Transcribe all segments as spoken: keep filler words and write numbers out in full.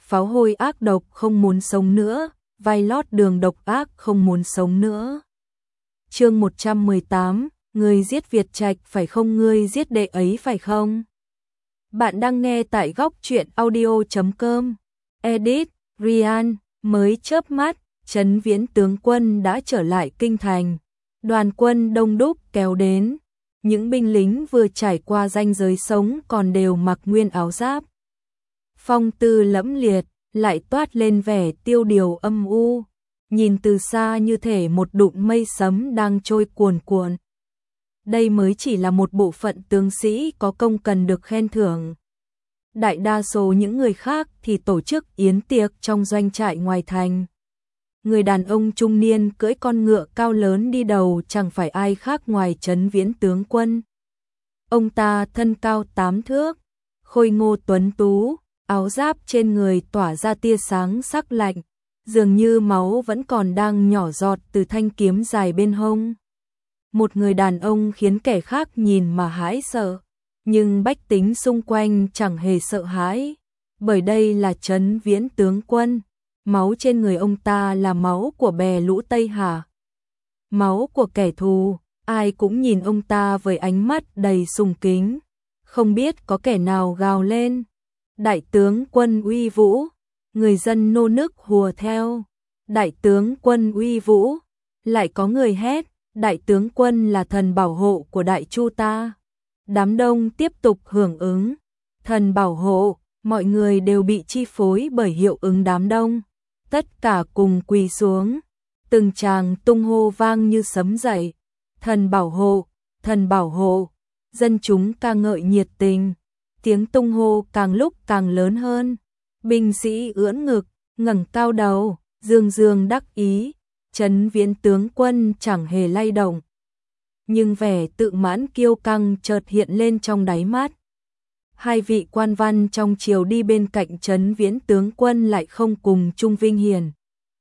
pháo hôi ác độc không muốn sống nữa, vai lót đường độc ác không muốn sống nữa. Chương một trăm mười tám, ngươi giết Việt Trạch phải không, ngươi giết đệ ấy phải không? Bạn đang nghe tại góc truyện audio chấm com. Edit, Ryan, mới chớp mắt, Trấn Viễn tướng quân đã trở lại kinh thành. Đoàn quân đông đúc kéo đến, những binh lính vừa trải qua ranh giới sống còn đều mặc nguyên áo giáp. Phong tư lẫm liệt, lại toát lên vẻ tiêu điều âm u, nhìn từ xa như thể một đụn mây sấm đang trôi cuồn cuộn. Đây mới chỉ là một bộ phận tướng sĩ có công cần được khen thưởng. Đại đa số những người khác thì tổ chức yến tiệc trong doanh trại ngoài thành. Người đàn ông trung niên cưỡi con ngựa cao lớn đi đầu chẳng phải ai khác ngoài Trấn Viễn tướng quân. Ông ta thân cao tám thước, khôi ngô tuấn tú, áo giáp trên người tỏa ra tia sáng sắc lạnh, dường như máu vẫn còn đang nhỏ giọt từ thanh kiếm dài bên hông. Một người đàn ông khiến kẻ khác nhìn mà hãi sợ, nhưng bách tính xung quanh chẳng hề sợ hãi, bởi đây là Trấn Viễn tướng quân. Máu trên người ông ta là máu của bè lũ Tây Hà, máu của kẻ thù, ai cũng nhìn ông ta với ánh mắt đầy sùng kính. Không biết có kẻ nào gào lên: đại tướng quân uy vũ, người dân nô nức hùa theo. Đại tướng quân uy vũ, lại có người hét: đại tướng quân là thần bảo hộ của Đại Chu ta. Đám đông tiếp tục hưởng ứng. Thần bảo hộ, mọi người đều bị chi phối bởi hiệu ứng đám đông. Tất cả cùng quỳ xuống, từng tràng tung hô vang như sấm dậy. Thần bảo hộ, thần bảo hộ, dân chúng ca ngợi nhiệt tình, tiếng tung hô càng lúc càng lớn hơn. Binh sĩ ưỡn ngực, ngẩng cao đầu, dương dương đắc ý. Trấn Viễn tướng quân chẳng hề lay động, nhưng vẻ tự mãn kiêu căng chợt hiện lên trong đáy mắt. Hai vị quan văn trong triều đi bên cạnh Trấn Viễn tướng quân lại không cùng chung vinh hiển.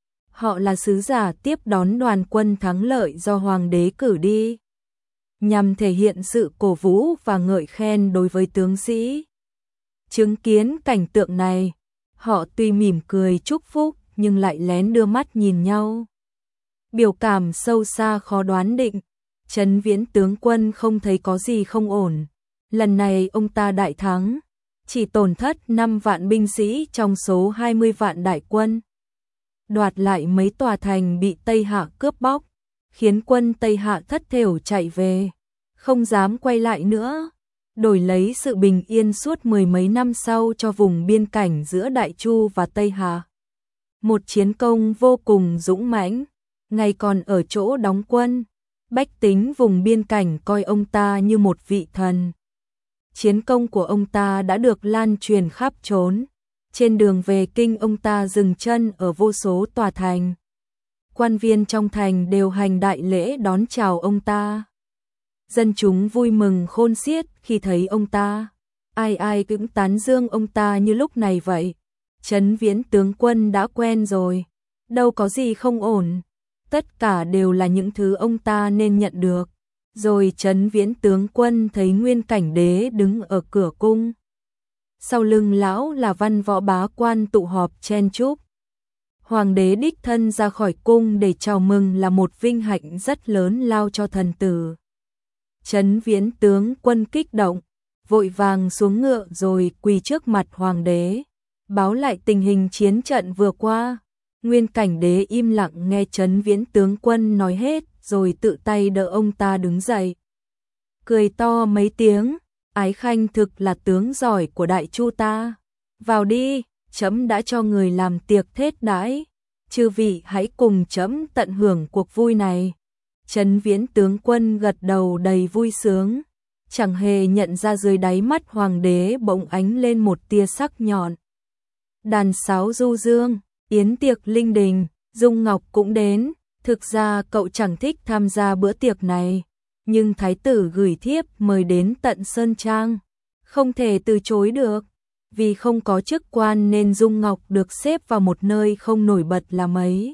Họ là sứ giả tiếp đón đoàn quân thắng lợi do hoàng đế cử đi, nhằm thể hiện sự cổ vũ và ngợi khen đối với tướng sĩ. Chứng kiến cảnh tượng này, họ tuy mỉm cười chúc phúc nhưng lại lén đưa mắt nhìn nhau. Biểu cảm sâu xa khó đoán định. Trấn Viễn tướng quân không thấy có gì không ổn. Lần này ông ta đại thắng, chỉ tổn thất năm vạn binh sĩ trong số hai mươi vạn đại quân. Đoạt lại mấy tòa thành bị Tây Hạ cướp bóc, khiến quân Tây Hạ thất thểu chạy về, không dám quay lại nữa, đổi lấy sự bình yên suốt mười mấy năm sau cho vùng biên cảnh giữa Đại Chu và Tây Hạ. Một chiến công vô cùng dũng mãnh. Ngày còn ở chỗ đóng quân, bách tính vùng biên cảnh coi ông ta như một vị thần. Chiến công của ông ta đã được lan truyền khắp trốn. Trên đường về kinh ông ta dừng chân ở vô số tòa thành. Quan viên trong thành đều hành đại lễ đón chào ông ta. Dân chúng vui mừng khôn xiết khi thấy ông ta. Ai ai cũng tán dương ông ta như lúc này vậy. Trấn Viễn tướng quân đã quen rồi, đâu có gì không ổn. Tất cả đều là những thứ ông ta nên nhận được. Rồi Trấn Viễn tướng quân thấy Nguyên Cảnh Đế đứng ở cửa cung. Sau lưng lão là văn võ bá quan tụ họp chen chúc. Hoàng đế đích thân ra khỏi cung để chào mừng là một vinh hạnh rất lớn lao cho thần tử. Trấn Viễn tướng quân kích động, vội vàng xuống ngựa rồi quỳ trước mặt hoàng đế, báo lại tình hình chiến trận vừa qua. Nguyên Cảnh Đế im lặng nghe Trấn Viễn tướng quân nói hết, rồi tự tay đỡ ông ta đứng dậy. Cười to mấy tiếng: Ái Khanh thực là tướng giỏi của Đại Chu ta. Vào đi, trẫm đã cho người làm tiệc thết đãi, chư vị hãy cùng trẫm tận hưởng cuộc vui này. Trấn Viễn tướng quân gật đầu đầy vui sướng, chẳng hề nhận ra dưới đáy mắt hoàng đế bỗng ánh lên một tia sắc nhọn. Đàn sáo du dương, yến tiệc linh đình, Dung Ngọc cũng đến. Thực ra cậu chẳng thích tham gia bữa tiệc này, nhưng thái tử gửi thiếp mời đến tận Sơn Trang, không thể từ chối được. Vì không có chức quan nên Dung Ngọc được xếp vào một nơi không nổi bật là mấy.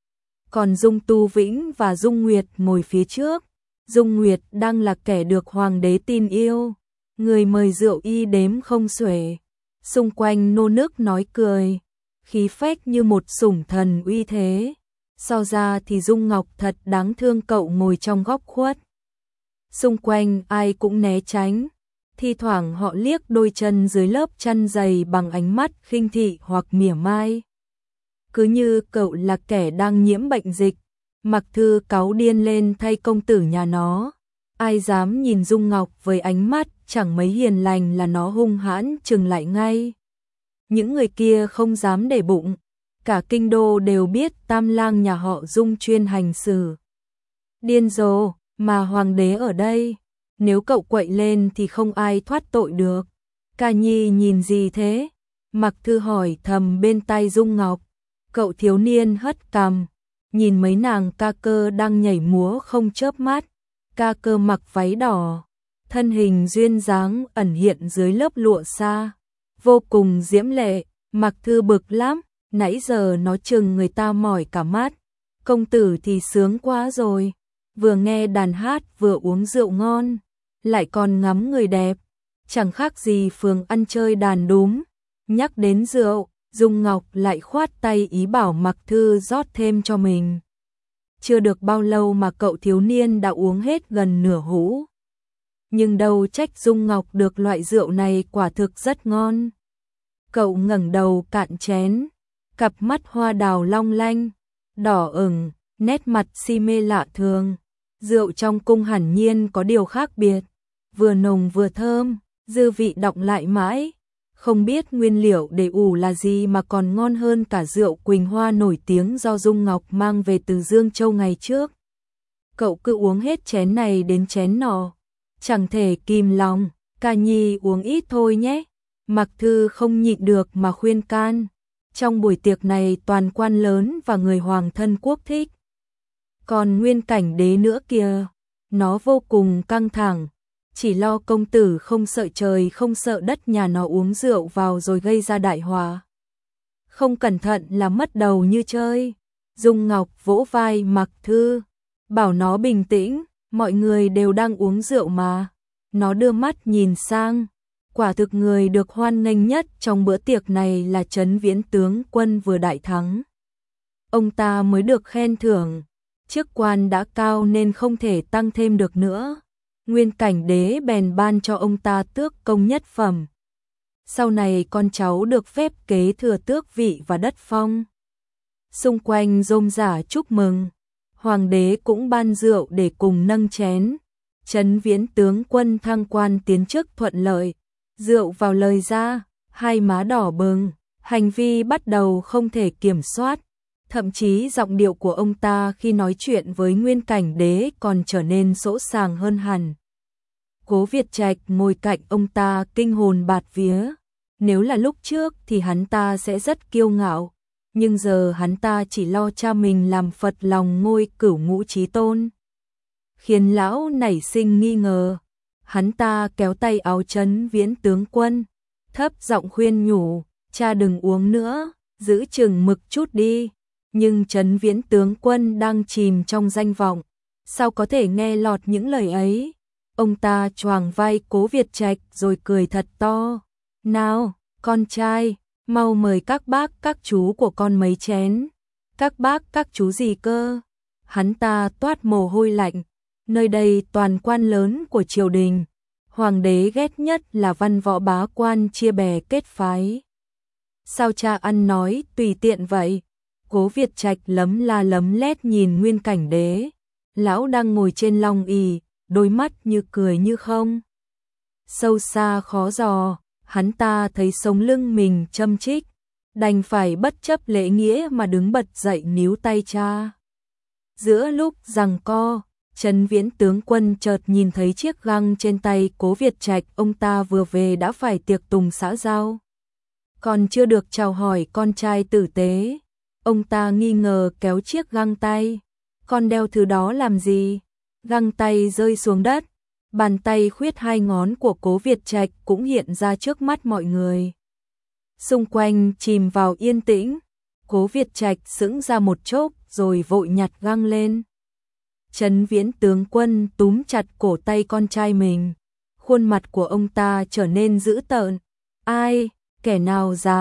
Còn Dung Tu Vĩnh và Dung Nguyệt ngồi phía trước. Dung Nguyệt đang là kẻ được hoàng đế tin yêu, người mời rượu y đếm không xuể. Xung quanh nô nức nói cười, khí phách như một sủng thần uy thế. So ra thì Dung Ngọc thật đáng thương, cậu ngồi trong góc khuất. Xung quanh ai cũng né tránh, thi thoảng họ liếc đôi chân dưới lớp chăn dày bằng ánh mắt khinh thị hoặc mỉa mai. Cứ như cậu là kẻ đang nhiễm bệnh dịch. Mặc Thư cáu điên lên thay công tử nhà nó. Ai dám nhìn Dung Ngọc với ánh mắt chẳng mấy hiền lành là nó hung hãn trừng lại ngay. Những người kia không dám để bụng. Cả kinh đô đều biết tam lang nhà họ Dung chuyên hành xử điên rồ, mà hoàng đế ở đây. Nếu cậu quậy lên thì không ai thoát tội được. Ca Nhi nhìn gì thế? Mặc Thư hỏi thầm bên tai Dung Ngọc. Cậu thiếu niên hất cằm, nhìn mấy nàng ca cơ đang nhảy múa không chớp mắt. Ca cơ mặc váy đỏ, thân hình duyên dáng ẩn hiện dưới lớp lụa sa, vô cùng diễm lệ. Mặc Thư bực lắm, nãy giờ nó chừng người ta mỏi cả mắt. Công tử thì sướng quá rồi, vừa nghe đàn hát vừa uống rượu ngon, lại còn ngắm người đẹp, chẳng khác gì phường ăn chơi đàn đúm. Nhắc đến rượu, Dung Ngọc lại khoát tay ý bảo Mặc Thư rót thêm cho mình. Chưa được bao lâu mà cậu thiếu niên đã uống hết gần nửa hũ. Nhưng đâu trách Dung Ngọc được loại rượu này quả thực rất ngon. Cậu ngẩng đầu cạn chén, cặp mắt hoa đào long lanh, đỏ ửng, nét mặt si mê lạ thường. Rượu trong cung hẳn nhiên có điều khác biệt, vừa nồng vừa thơm, dư vị đọng lại mãi. Không biết nguyên liệu để ủ là gì mà còn ngon hơn cả rượu Quỳnh Hoa nổi tiếng do Dung Ngọc mang về từ Dương Châu ngày trước. Cậu cứ uống hết chén này đến chén nọ, chẳng thể kìm lòng. Ca Nhi uống ít thôi nhé. Mặc Thư không nhịn được mà khuyên can. Trong buổi tiệc này toàn quan lớn và người hoàng thân quốc thích. Còn Nguyên Cảnh Đế nữa kìa, nó vô cùng căng thẳng. Chỉ lo công tử không sợ trời không sợ đất nhà nó uống rượu vào rồi gây ra đại họa. Không cẩn thận là mất đầu như chơi. Dung Ngọc vỗ vai Mặc Thư, bảo nó bình tĩnh, mọi người đều đang uống rượu mà. Nó đưa mắt nhìn sang, quả thực người được hoan nghênh nhất trong bữa tiệc này là Trấn Viễn tướng quân vừa đại thắng. Ông ta mới được khen thưởng, chức quan đã cao nên không thể tăng thêm được nữa. Nguyên Cảnh Đế bèn ban cho ông ta tước công nhất phẩm. Sau này con cháu được phép kế thừa tước vị và đất phong. Xung quanh rôm rả chúc mừng. Hoàng đế cũng ban rượu để cùng nâng chén. Trấn Viễn tướng quân thăng quan tiến chức thuận lợi. Rượu vào lời ra, hai má đỏ bừng, hành vi bắt đầu không thể kiểm soát. Thậm chí giọng điệu của ông ta khi nói chuyện với Nguyên Cảnh Đế còn trở nên sỗ sàng hơn hẳn. Cố Việt Trạch ngồi cạnh ông ta kinh hồn bạt vía. Nếu là lúc trước thì hắn ta sẽ rất kiêu ngạo, nhưng giờ hắn ta chỉ lo cha mình làm phật lòng ngôi cửu ngũ chí tôn. Khiến lão nảy sinh nghi ngờ, hắn ta kéo tay áo Trấn Viễn tướng quân, thấp giọng khuyên nhủ, cha đừng uống nữa, giữ chừng mực chút đi. Nhưng Trấn Viễn tướng quân đang chìm trong danh vọng, sao có thể nghe lọt những lời ấy. Ông ta choàng vai Cố Việt Trạch rồi cười thật to. Nào, con trai, mau mời các bác các chú của con mấy chén. Các bác các chú gì cơ? Hắn ta toát mồ hôi lạnh. Nơi đây toàn quan lớn của triều đình. Hoàng đế ghét nhất là văn võ bá quan chia bè kết phái. Sao cha ăn nói tùy tiện vậy? Cố Việt Trạch lấm la lấm lét nhìn Nguyên Cảnh Đế. Lão đang ngồi trên long ỷ, đôi mắt như cười như không. Sâu xa khó dò, hắn ta thấy sống lưng mình châm chích, đành phải bất chấp lễ nghĩa mà đứng bật dậy níu tay cha. Giữa lúc giằng co, Trấn Viễn tướng quân chợt nhìn thấy chiếc găng trên tay Cố Việt Trạch, ông ta vừa về đã phải tiệc tùng xã giao. Còn chưa được chào hỏi con trai tử tế, ông ta nghi ngờ kéo chiếc găng tay. Con đeo thứ đó làm gì? Găng tay rơi xuống đất, bàn tay khuyết hai ngón của Cố Việt Trạch cũng hiện ra trước mắt mọi người. Xung quanh chìm vào yên tĩnh, Cố Việt Trạch sững ra một chốc rồi vội nhặt găng lên. Trấn Viễn tướng quân túm chặt cổ tay con trai mình, khuôn mặt của ông ta trở nên dữ tợn. Ai, kẻ nào dám,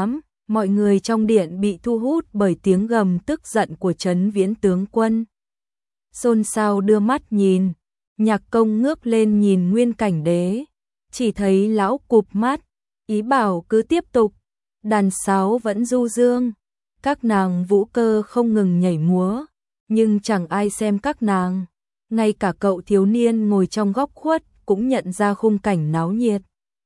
Mọi người trong điện bị thu hút bởi tiếng gầm tức giận của Trấn Viễn tướng quân. Xôn xao đưa mắt nhìn, Nhạc Công ngước lên nhìn Nguyên Cảnh Đế, chỉ thấy lão cụp mắt, ý bảo cứ tiếp tục, đàn sáo vẫn du dương, các nàng vũ cơ không ngừng nhảy múa, nhưng chẳng ai xem các nàng, ngay cả cậu thiếu niên ngồi trong góc khuất cũng nhận ra khung cảnh náo nhiệt.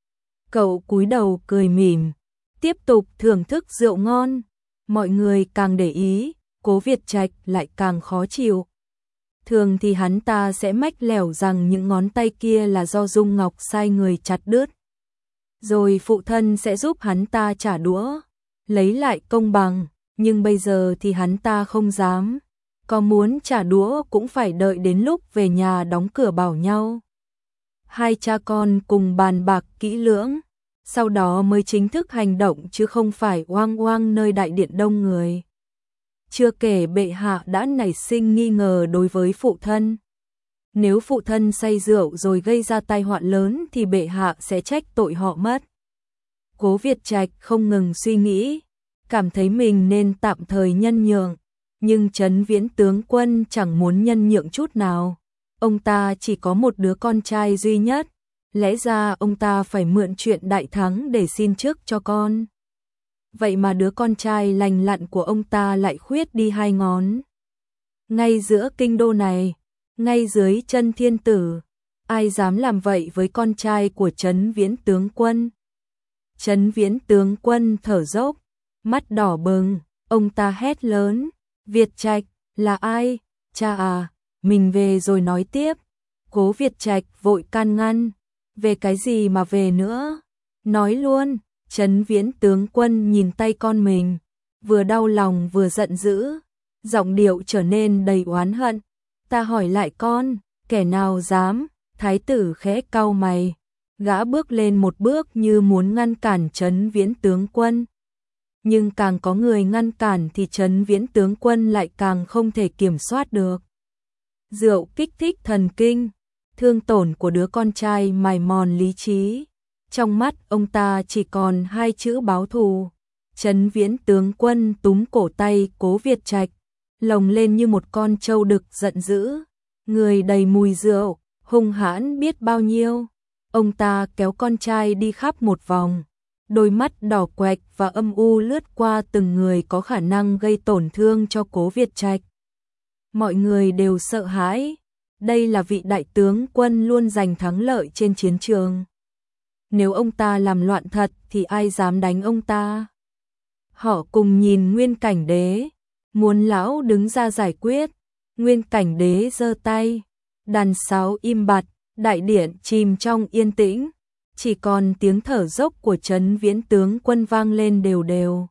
Cậu cúi đầu cười mỉm, tiếp tục thưởng thức rượu ngon, mọi người càng để ý, Cố Việt Trạch lại càng khó chịu. Thường thì hắn ta sẽ mách lẻo rằng những ngón tay kia là do Dung Ngọc sai người chặt đứt. Rồi phụ thân sẽ giúp hắn ta trả đũa, lấy lại công bằng, nhưng bây giờ thì hắn ta không dám. Có muốn trả đũa cũng phải đợi đến lúc về nhà đóng cửa bảo nhau. Hai cha con cùng bàn bạc kỹ lưỡng, sau đó mới chính thức hành động chứ không phải oang oang nơi đại điện đông người. Chưa kể bệ hạ đã nảy sinh nghi ngờ đối với phụ thân. Nếu phụ thân say rượu rồi gây ra tai họa lớn thì bệ hạ sẽ trách tội họ mất. Cố Việt Trạch không ngừng suy nghĩ, cảm thấy mình nên tạm thời nhân nhượng, nhưng Trấn Viễn tướng quân chẳng muốn nhân nhượng chút nào. Ông ta chỉ có một đứa con trai duy nhất, lẽ ra ông ta phải mượn chuyện đại thắng để xin chức cho con. Vậy mà đứa con trai lành lặn của ông ta lại khuyết đi hai ngón. Ngay giữa kinh đô này, ngay dưới chân thiên tử, ai dám làm vậy với con trai của Trấn Viễn tướng quân? Trấn Viễn tướng quân thở dốc, mắt đỏ bừng, ông ta hét lớn, Việt Trạch, là ai? Cha à, mình về rồi nói tiếp. Cố Việt Trạch vội can ngăn, về cái gì mà về nữa? Nói luôn. Trấn Viễn tướng quân nhìn tay con mình, vừa đau lòng vừa giận dữ, giọng điệu trở nên đầy oán hận. Ta hỏi lại con, kẻ nào dám? Thái tử khẽ cau mày, gã bước lên một bước như muốn ngăn cản Trấn Viễn tướng quân. Nhưng càng có người ngăn cản thì Trấn Viễn tướng quân lại càng không thể kiểm soát được. Rượu kích thích thần kinh, thương tổn của đứa con trai mài mòn lý trí. Trong mắt ông ta chỉ còn hai chữ báo thù. Trấn Viễn tướng quân túm cổ tay Cố Việt Trạch, lồng lên như một con trâu đực giận dữ, người đầy mùi rượu, hung hãn biết bao nhiêu. Ông ta kéo con trai đi khắp một vòng, đôi mắt đỏ quạch và âm u lướt qua từng người có khả năng gây tổn thương cho Cố Việt Trạch. Mọi người đều sợ hãi, đây là vị đại tướng quân luôn giành thắng lợi trên chiến trường. Nếu ông ta làm loạn thật thì ai dám đánh ông ta? Họ cùng nhìn Nguyên Cảnh Đế, muốn lão đứng ra giải quyết. Nguyên Cảnh Đế giơ tay, đàn sáo im bặt, đại điện chìm trong yên tĩnh, chỉ còn tiếng thở dốc của Trấn Viễn tướng quân vang lên đều đều.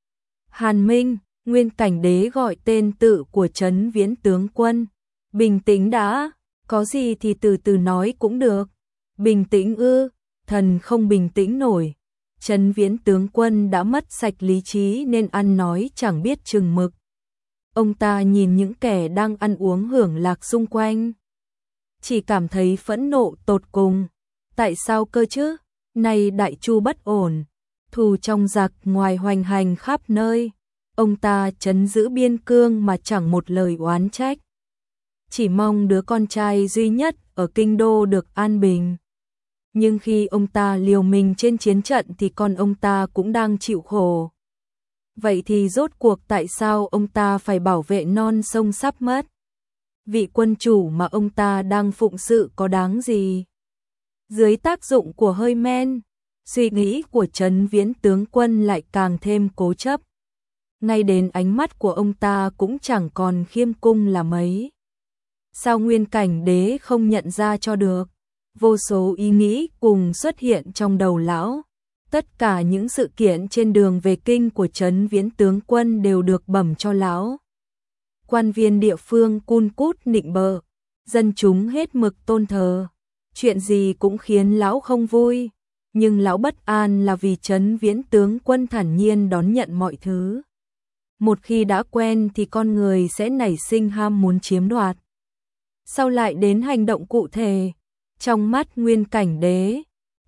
Hàn Minh, Nguyên Cảnh Đế gọi tên tự của Trấn Viễn tướng quân. Bình tĩnh đã, có gì thì từ từ nói cũng được. Bình tĩnh ư? Thần không bình tĩnh nổi. Trấn Viễn tướng quân đã mất sạch lý trí nên ăn nói chẳng biết chừng mực. Ông ta nhìn những kẻ đang ăn uống hưởng lạc xung quanh, chỉ cảm thấy phẫn nộ tột cùng. Tại sao cơ chứ? Này đại chu bất ổn, thù trong giặc ngoài hoành hành khắp nơi. Ông ta trấn giữ biên cương mà chẳng một lời oán trách, chỉ mong đứa con trai duy nhất ở kinh đô được an bình. Nhưng khi ông ta liều mình trên chiến trận thì con ông ta cũng đang chịu khổ. Vậy thì rốt cuộc tại sao ông ta phải bảo vệ non sông sắp mất? Vị quân chủ mà ông ta đang phụng sự có đáng gì? Dưới tác dụng của hơi men, suy nghĩ của Trấn Viễn tướng quân lại càng thêm cố chấp. Ngay đến ánh mắt của ông ta cũng chẳng còn khiêm cung là mấy. Sao Nguyên Cảnh Đế không nhận ra cho được? Vô số ý nghĩ cùng xuất hiện trong đầu lão. Tất cả những sự kiện trên đường về kinh của Trấn Viễn tướng quân đều được bẩm cho lão. Quan viên địa phương cun cút nịnh bợ, dân chúng hết mực tôn thờ. Chuyện gì cũng khiến lão không vui, nhưng lão bất an là vì Trấn Viễn tướng quân thản nhiên đón nhận mọi thứ. Một khi đã quen thì con người sẽ nảy sinh ham muốn chiếm đoạt. Sau lại đến hành động cụ thể, trong mắt Nguyên Cảnh Đế,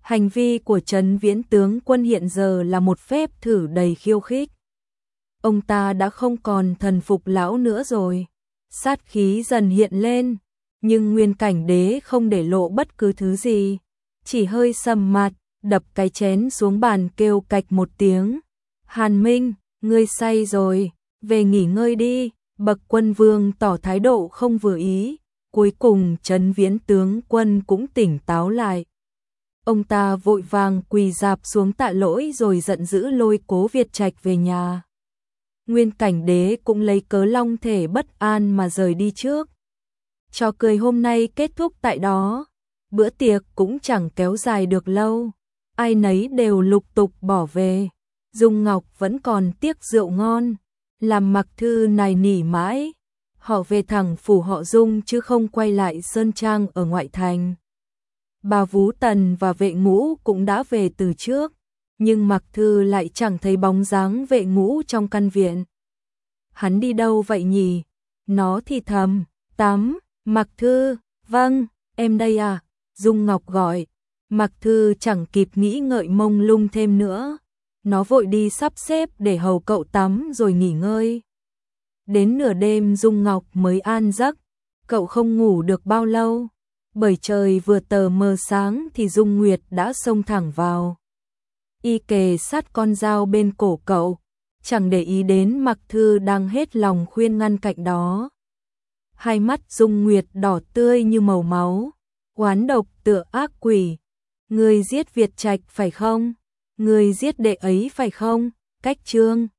Hành vi của Trấn Viễn tướng quân hiện giờ là một phép thử đầy khiêu khích. Ông ta đã không còn thần phục lão nữa rồi. Sát khí dần hiện lên, nhưng Nguyên Cảnh Đế không để lộ bất cứ thứ gì, chỉ hơi sầm mặt, đập cái chén xuống bàn kêu cạch một tiếng. Hàn Minh, ngươi say rồi, về nghỉ ngơi đi. Bậc quân vương tỏ thái độ không vừa ý, cuối cùng Trấn Viễn tướng quân cũng tỉnh táo lại. Ông ta vội vàng quỳ rạp xuống tạ lỗi rồi giận dữ lôi Cố Việt Trạch về nhà. Nguyên Cảnh Đế cũng lấy cớ long thể bất an mà rời đi trước. Trò cười hôm nay kết thúc tại đó, bữa tiệc cũng chẳng kéo dài được lâu, ai nấy đều lục tục bỏ về. Dung Ngọc vẫn còn tiếc rượu ngon, làm Mặc Thư nài nỉ mãi, họ về thẳng phủ họ Dung chứ không quay lại sơn trang ở ngoại thành. Bà Vú Tần và Vệ Ngũ cũng đã về từ trước, nhưng Mặc Thư lại chẳng thấy bóng dáng Vệ Ngũ trong căn viện. Hắn đi đâu vậy nhỉ? Nó thì thầm, tắm. Mặc Thư, vâng, em đây à? Dung Ngọc gọi. Mặc Thư chẳng kịp nghĩ ngợi mông lung thêm nữa, nó vội đi sắp xếp để hầu cậu tắm rồi nghỉ ngơi. Đến nửa đêm Dung Ngọc mới an giấc, cậu không ngủ được bao lâu, bởi trời vừa tờ mờ sáng thì Dung Nguyệt đã xông thẳng vào. Y kề sát con dao bên cổ cậu, chẳng để ý đến Mặc Thư đang hết lòng khuyên ngăn cạnh đó. Hai mắt Dung Nguyệt đỏ tươi như màu máu, oán độc tựa ác quỷ. Ngươi giết Việt Trạch phải không? Ngươi giết đệ ấy phải không? Cách Trương